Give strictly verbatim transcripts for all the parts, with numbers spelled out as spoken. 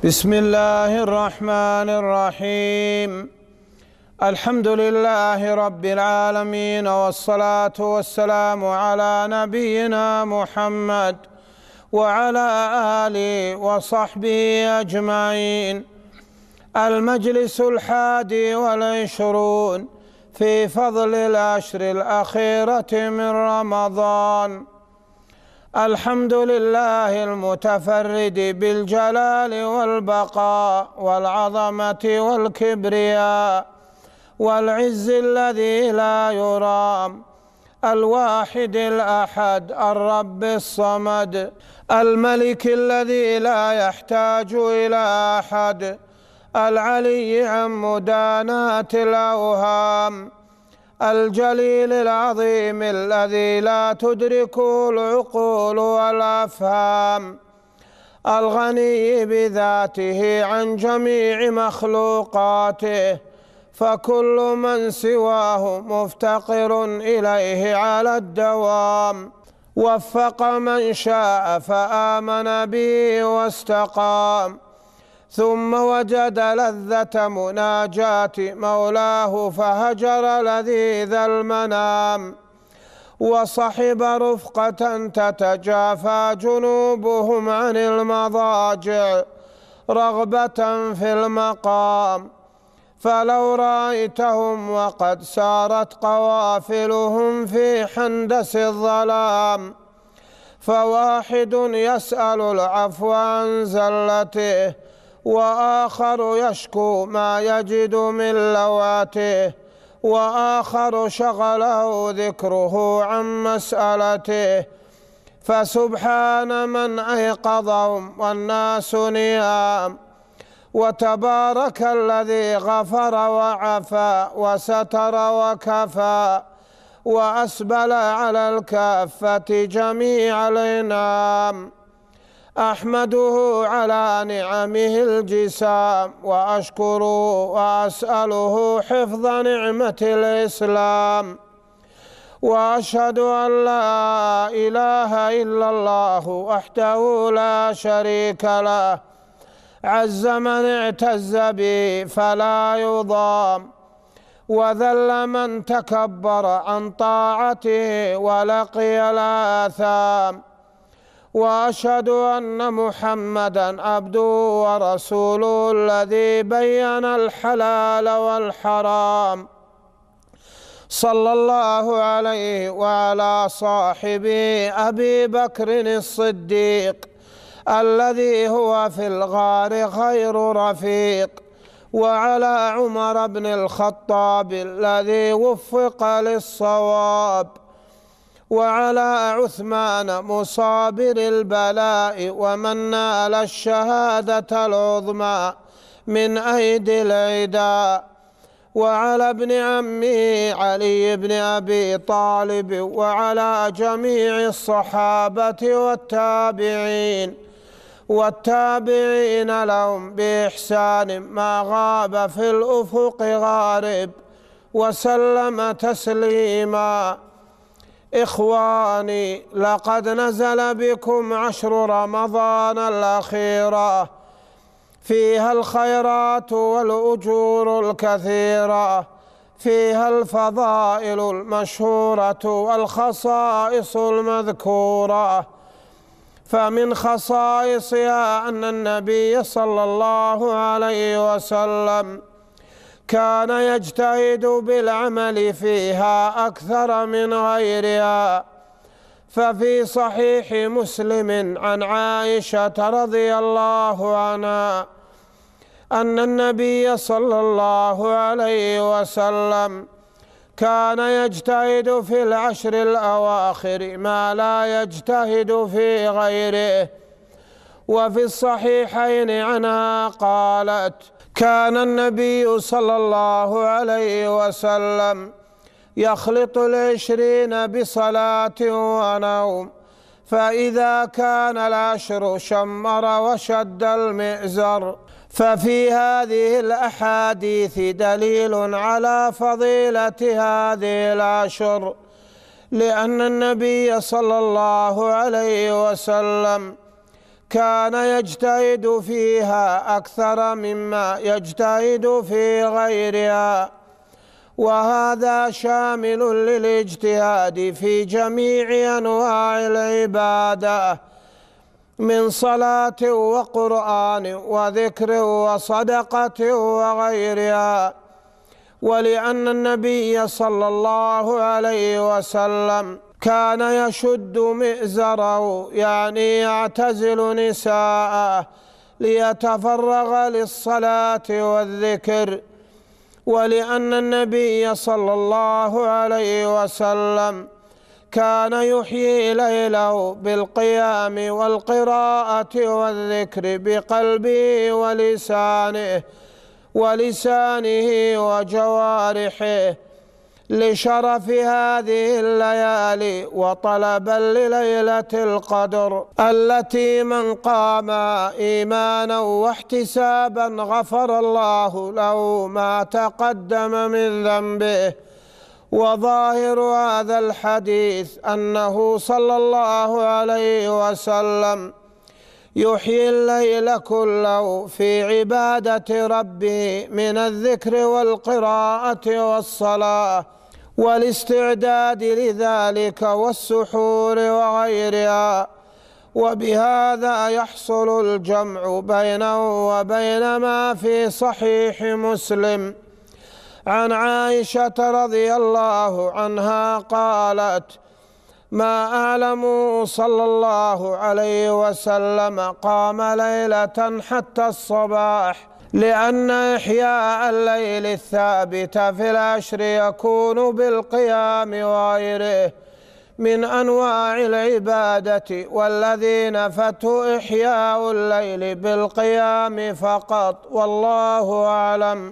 بسم الله الرحمن الرحيم. الحمد لله رب العالمين، والصلاة والسلام على نبينا محمد وعلى آله وصحبه أجمعين. المجلس الحادي والعشرون في فضل العشر الأخيرة من رمضان. الحمد لله المتفرد بالجلال والبقاء والعظمة والكبرياء والعز الذي لا يرام، الواحد الأحد الرب الصمد، الملك الذي لا يحتاج إلى أحد، العلي عن مداناة الأوهام، الجليل العظيم الذي لا تدركه العقول والأفهام، الغني بذاته عن جميع مخلوقاته، فكل من سواه مفتقر إليه على الدوام. وفق من شاء فآمن به واستقام، ثم وجد لذة مناجاة مولاه فهجر لذيذ المنام، وصحب رفقة تتجافى جنوبهم عن المضاجع رغبة في المقام، فلو رأيتهم وقد سارت قوافلهم في حندس الظلام، فواحد يسأل العفو عن زلته، وآخر يشكو ما يجد من لواته، وآخر شغله ذكره عن مسألته، فسبحان من أيقظهم والناس نيام، وتبارك الذي غفر وعفى وستر وكفى، وأسبل على الكافة جميع الإنعام. أحمده على نعمه الجسام، وأشكره وأسأله حفظ نعمة الإسلام، وأشهد أن لا إله إلا الله وحده لا شريك له، عز من اعتز به فلا يضام، وذل من تكبر عن طاعته ولقي الآثام، وأشهد أن محمدًا عبده ورسوله الذي بين الحلال والحرام، صلى الله عليه وعلى صاحبه أبي بكر الصديق الذي هو في الغار خير رفيق، وعلى عمر بن الخطاب الذي وفق للصواب، وعلى عثمان مصابر البلاء ومن نال الشهادة العظمى من أيدي العداء، وعلى ابن عمه علي بن أبي طالب، وعلى جميع الصحابة والتابعين والتابعين لهم بإحسان ما غاب في الأفق غارب، وسلم تسليما. إخواني، لقد نزل بكم عشر رمضان الأخيرة، فيها الخيرات والأجور الكثيرة، فيها الفضائل المشهورة والخصائص المذكورة. فمن خصائصها أن النبي صلى الله عليه وسلم كان يجتهد بالعمل فيها أكثر من غيرها، ففي صحيح مسلم عن عائشة رضي الله عنها أن النبي صلى الله عليه وسلم كان يجتهد في العشر الأواخر ما لا يجتهد في غيره. وفي الصحيحين عنها قالت: كان النبي صلى الله عليه وسلم يخلط العشرين بصلاة ونوم، فإذا كان العشر شمر وشد المئزر. ففي هذه الأحاديث دليل على فضيلة هذه العشر، لأن النبي صلى الله عليه وسلم كان يجتهد فيها أكثر مما يجتهد في غيرها، وهذا شامل للاجتهاد في جميع أنواع العبادة من صلاة وقرآن وذكر وصدقة وغيرها. ولأن النبي صلى الله عليه وسلم كان يشد مئزره، يعني يعتزل نساءه ليتفرغ للصلاة والذكر. ولأن النبي صلى الله عليه وسلم كان يحيي ليله بالقيام والقراءة والذكر بقلبه ولسانه ولسانه وجوارحه لشرف هذه الليالي وطلبا لليلة القدر التي من قام إيمانا واحتسابا غفر الله له ما تقدم من ذنبه. وظاهر هذا الحديث أنه صلى الله عليه وسلم يحيي الليل كله في عبادة ربه من الذكر والقراءة والصلاة والاستعداد لذلك والسحور وغيرها. وبهذا يحصل الجمع بينه وبين ما في صحيح مسلم عن عائشة رضي الله عنها قالت: ما أعلم صلى الله عليه وسلم قام ليلة حتى الصباح، لأن إحياء الليل الثابت في العشر يكون بالقيام وغيره من أنواع العبادة، والذي نفته إحياء الليل بالقيام فقط، والله أعلم.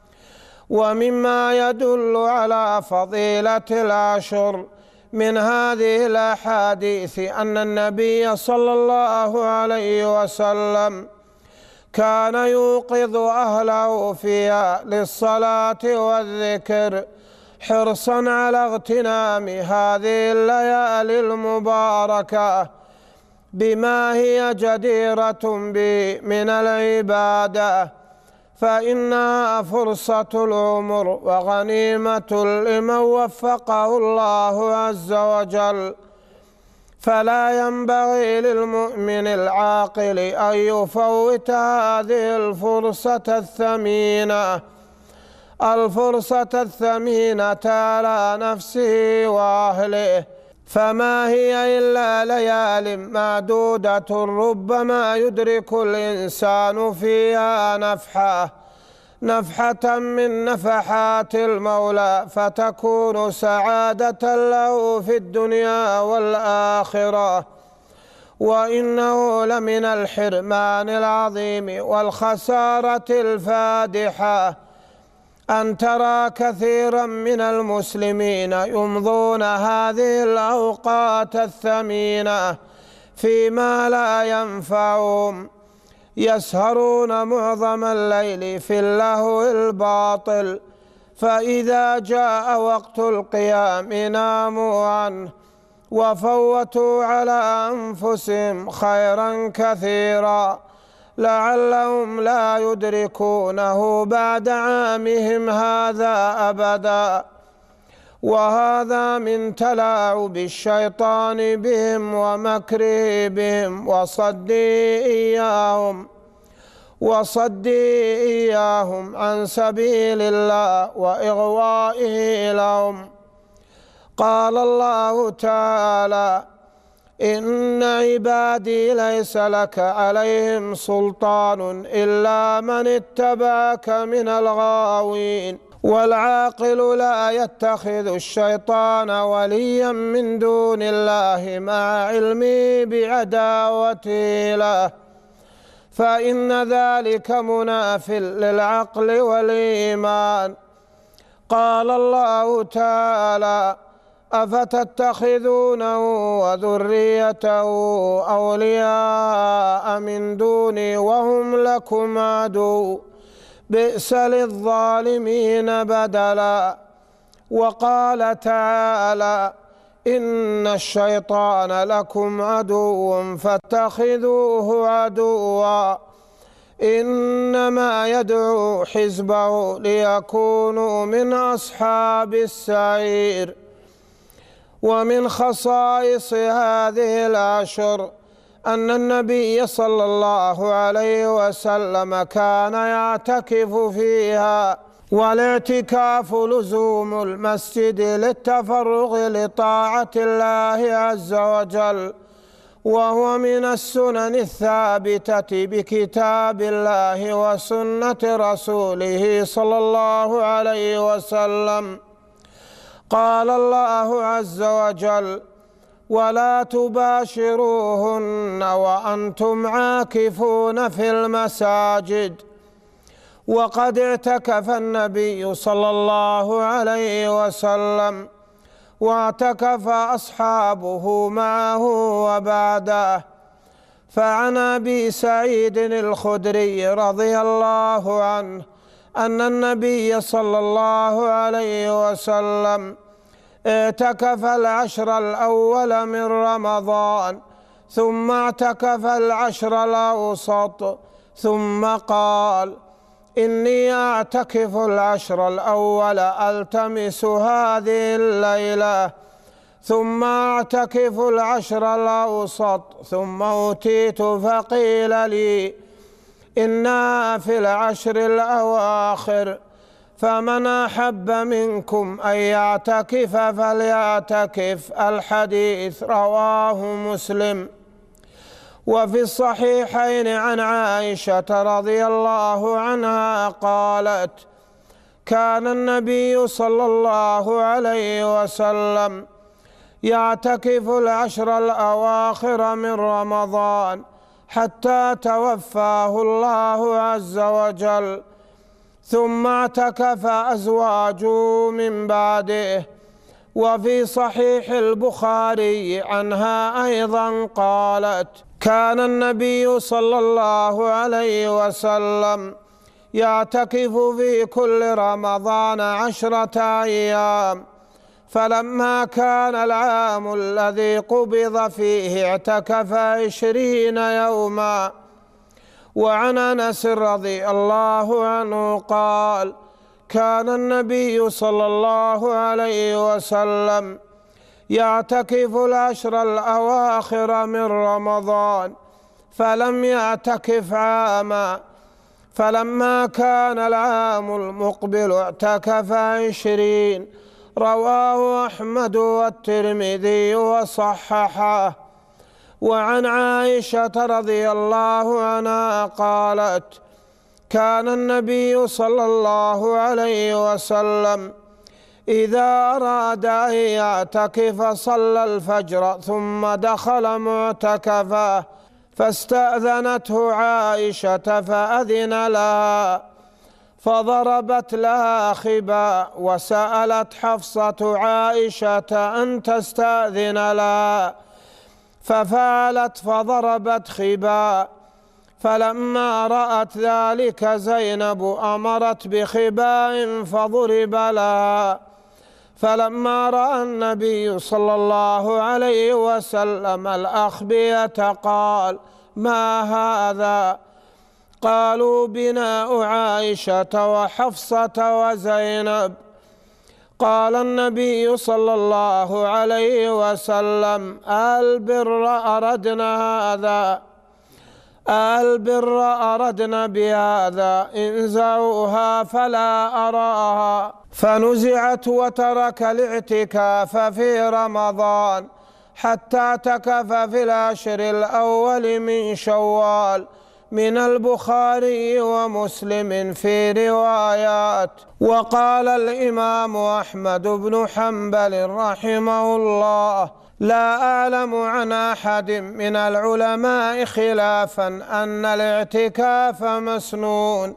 ومما يدل على فضيلة العشر من هذه الأحاديث أن النبي صلى الله عليه وسلم كان يوقظ أهله فيها للصلاة والذكر حرصا على اغتنام هذه الليالي المباركة بما هي جديرة به من العبادة، فإنها فرصة العمر وغنيمة لمن وفقه الله عز وجل. فلا ينبغي للمؤمن العاقل أن يفوت هذه الفرصة الثمينة الفرصة الثمينة على نفسه وأهله، فما هي إلا ليال معدودة ربما يدرك الإنسان فيها نفحة نفحة من نفحات المولى فتكون سعادة له في الدنيا والآخرة. وإنه لمن الحرمان العظيم والخسارة الفادحة أن ترى كثيرا من المسلمين يمضون هذه الأوقات الثمينة فيما لا ينفعهم، يسهرون معظم الليل في اللهو الباطل، فإذا جاء وقت القيام ناموا عنه وفوتوا على أنفسهم خيرا كثيرا لعلهم لا يدركونه بعد عامهم هذا أبدا. وهذا من تلاعب الشيطان بهم ومكره بهم وصده إياهم وصده إياهم عن سبيل الله وإغوائه لهم. قال الله تعالى: إن عبادي ليس لك عليهم سلطان إلا من اتبعك من الغاوين. والعاقل لا يتخذ الشيطان وليا من دون الله مع علمه بعداوته له، فإن ذلك مناف للعقل والإيمان. قال الله تعالى: أفتتخذونه وذريته أولياء من دوني وهم لكم عدو بئس للظالمين بدلا. وقال تعالى: إن الشيطان لكم عدو فاتخذوه عدوا إنما يدعو حزبه ليكونوا من أصحاب السعير. ومن خصائص هذه الأشهر أن النبي صلى الله عليه وسلم كان يعتكف فيها، والاعتكاف لزوم المسجد للتفرغ لطاعة الله عز وجل، وهو من السنن الثابتة بكتاب الله وسنة رسوله صلى الله عليه وسلم. قال الله عز وجل: ولا تباشروهن وأنتم عاكفون في المساجد. وقد اعتكف النبي صلى الله عليه وسلم واعتكف أصحابه معه وبعده. فعن أبي سعيد الخدري رضي الله عنه أن النبي صلى الله عليه وسلم اعتكف العشر الأول من رمضان، ثم اعتكف العشر الأوسط، ثم قال: إني أعتكف العشر الأول ألتمس هذه الليلة، ثم أعتكف العشر الأوسط، ثم أتيت فقيل لي إنها في العشر الأواخر، فمن أحب منكم أن يعتكف فليعتكف. الحديث رواه مسلم. وفي الصحيحين عن عائشة رضي الله عنها قالت: كان النبي صلى الله عليه وسلم يعتكف العشر الأواخر من رمضان حتى توفاه الله عز وجل، ثم اعتكف أزواجه من بعده. وفي صحيح البخاري عنها أيضا قالت: كان النبي صلى الله عليه وسلم يعتكف في كل رمضان عشرة أيام، فلما كان العام الذي قبض فيه اعتكف عشرين يوما. وعن أنس رضي الله عنه قال: كان النبي صلى الله عليه وسلم يعتكف العشر الأواخر من رمضان، فلم يعتكف عاما، فلما كان العام المقبل اعتكف عشرين. رواه أحمد والترمذي وصححه. وعن عائشة رضي الله عنها قالت: كان النبي صلى الله عليه وسلم إذا أراد أن يعتكف صلى الفجر ثم دخل معتكفه، فاستأذنته عائشة فأذن لها، فضربت لها خباء، وسألت حفصة عائشة أن تستأذن لها، ففعلت فضربت خباء. فلما رأت ذلك زينب أمرت بخباء فضرب لها. فلما رأى النبي صلى الله عليه وسلم الأخبية قال: ما هذا؟ قالوا: بناء عائشة وحفصة وزينب. قال النبي صلى الله عليه وسلم: البر أردنا هذا، البر أردنا بهذا، انزعوها فلا أراها. فنزعت وترك الاعتكاف في رمضان حتى اعتكف في العشر الأول من شوال. من البخاري ومسلم في روايات. وقال الإمام أحمد بن حنبل رحمه الله: لا أعلم عن أحد من العلماء خلافا أن الاعتكاف مسنون.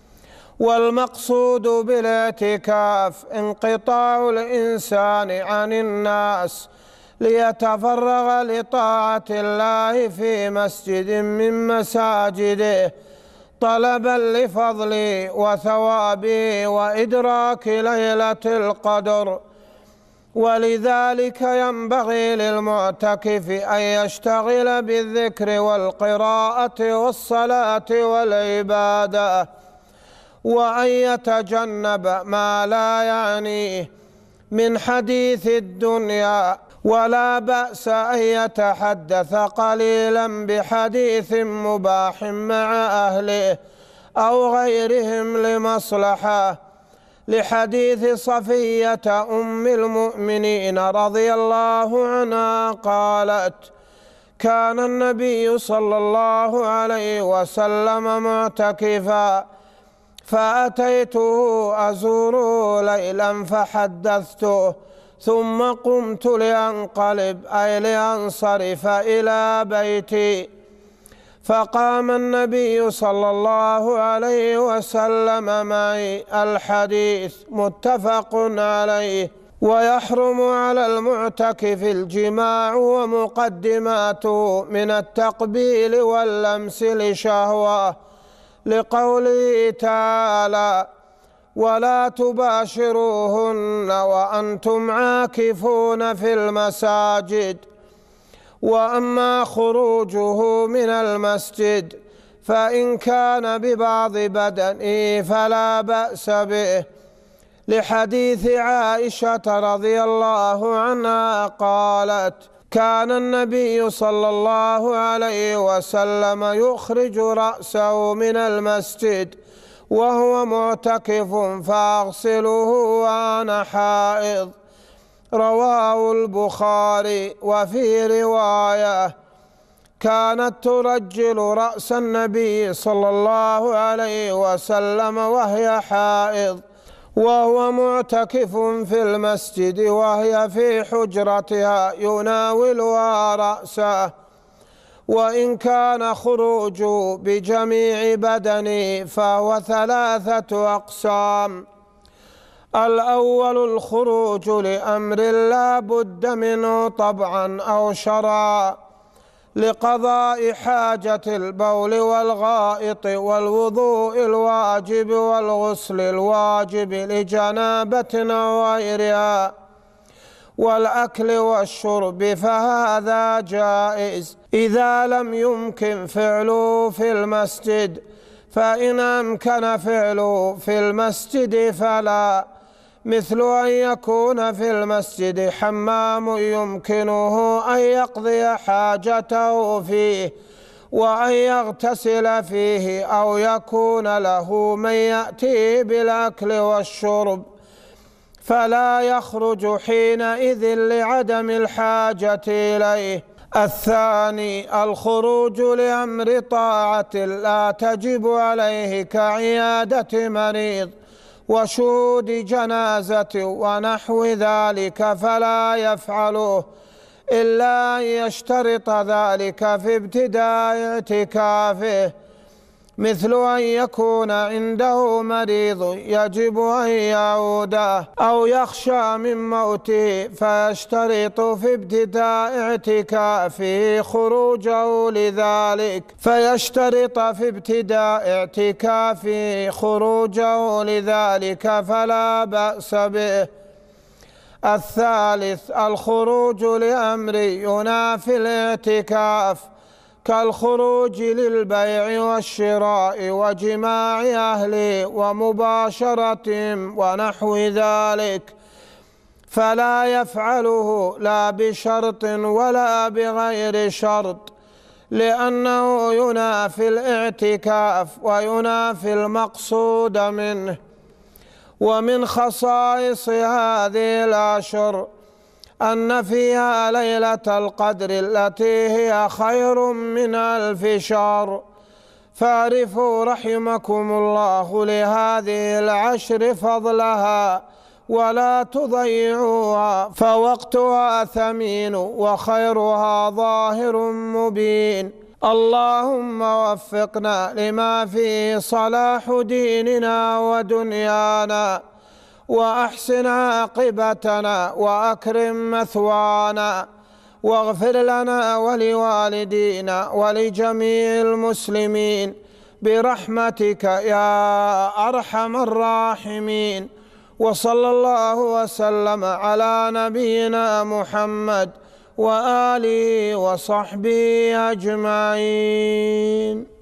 والمقصود بالاعتكاف انقطاع الإنسان عن الناس ليتفرغ لطاعة الله في مسجد من مساجده، طلبا لفضله وثوابه وإدراك ليلة القدر. ولذلك ينبغي للمعتكف أن يشتغل بالذكر والقراءة والصلاة والعبادة، وأن يتجنب ما لا يعنيه من حديث الدنيا، ولا بأس أن يتحدث قليلا بحديث مباح مع أهله أو غيرهم لمصلحة، لحديث صفية أم المؤمنين رضي الله عنها قالت: كان النبي صلى الله عليه وسلم معتكفا، فأتيته أزوره ليلا فحدثته، ثم قمت لأنقلب أي لأنصرف إلى بيتي، فقام النبي صلى الله عليه وسلم معي. الحديث متفق عليه. ويحرم على المعتكف الجماع ومقدماته من التقبيل واللمس لشهوة، لقوله تعالى: ولا تباشروهن وأنتم عاكفون في المساجد. وأما خروجه من المسجد فإن كان ببعض بدنه فلا بأس به، لحديث عائشة رضي الله عنها قالت: كان النبي صلى الله عليه وسلم يخرج رأسه من المسجد وهو معتكف فأغسله وأنا حائض. رواه البخاري. وفي رواية: كانت ترجل رأس النبي صلى الله عليه وسلم وهي حائض وهو معتكف في المسجد، وهي في حجرتها يناولها رأسه. وإن كان خروجه بجميع بدنه فهو ثلاثة أقسام: الأول الخروج لأمر لا بد منه طبعا أو شرعا، لقضاء حاجة البول والغائط والوضوء الواجب والغسل الواجب لجنابة أو غيرها، والأكل والشرب فهذا جائز إذا لم يمكن فعله في المسجد، فإن أمكن فعله في المسجد فلا، مثل أن يكون في المسجد حمام يمكنه أن يقضي حاجته فيه وأن يغتسل فيه، أو يكون له من يأتيه بالأكل والشرب، فلا يخرج حينئذ لعدم الحاجة إليه. الثاني الخروج لأمر طاعة لا تجب عليه كعيادة مريض وشهود جنازة ونحو ذلك، فلا يفعله إلا أن يشترط ذلك في ابتداء اعتكافه، مثل أن يكون عنده مريض يجب أن يعوده أو يخشى من موته فيشترط في ابتداء اعتكافه خروجه لذلك فيشترط في ابتداء اعتكافه خروجه لذلك فلا بأس به. الثالث الخروج لأمر ينافي الاعتكاف، كالخروج للبيع والشراء وجماع أهله ومباشرتهم ونحو ذلك، فلا يفعله لا بشرط ولا بغير شرط، لأنه ينافي الاعتكاف وينافي المقصود منه. ومن خصائص هذه الأشهر أن فيها ليلة القدر التي هي خير من ألف شهر، فاعرفوا رحمكم الله لهذه العشر فضلها ولا تضيعوها، فوقتها ثمين وخيرها ظاهر مبين. اللهم وفقنا لما فيه صلاح ديننا ودنيانا، وأحسن عاقبتنا وأكرم مثوانا، واغفر لنا ولوالدينا ولجميع المسلمين برحمتك يا أرحم الراحمين. وصلى الله وسلم على نبينا محمد وآله وصحبه أجمعين.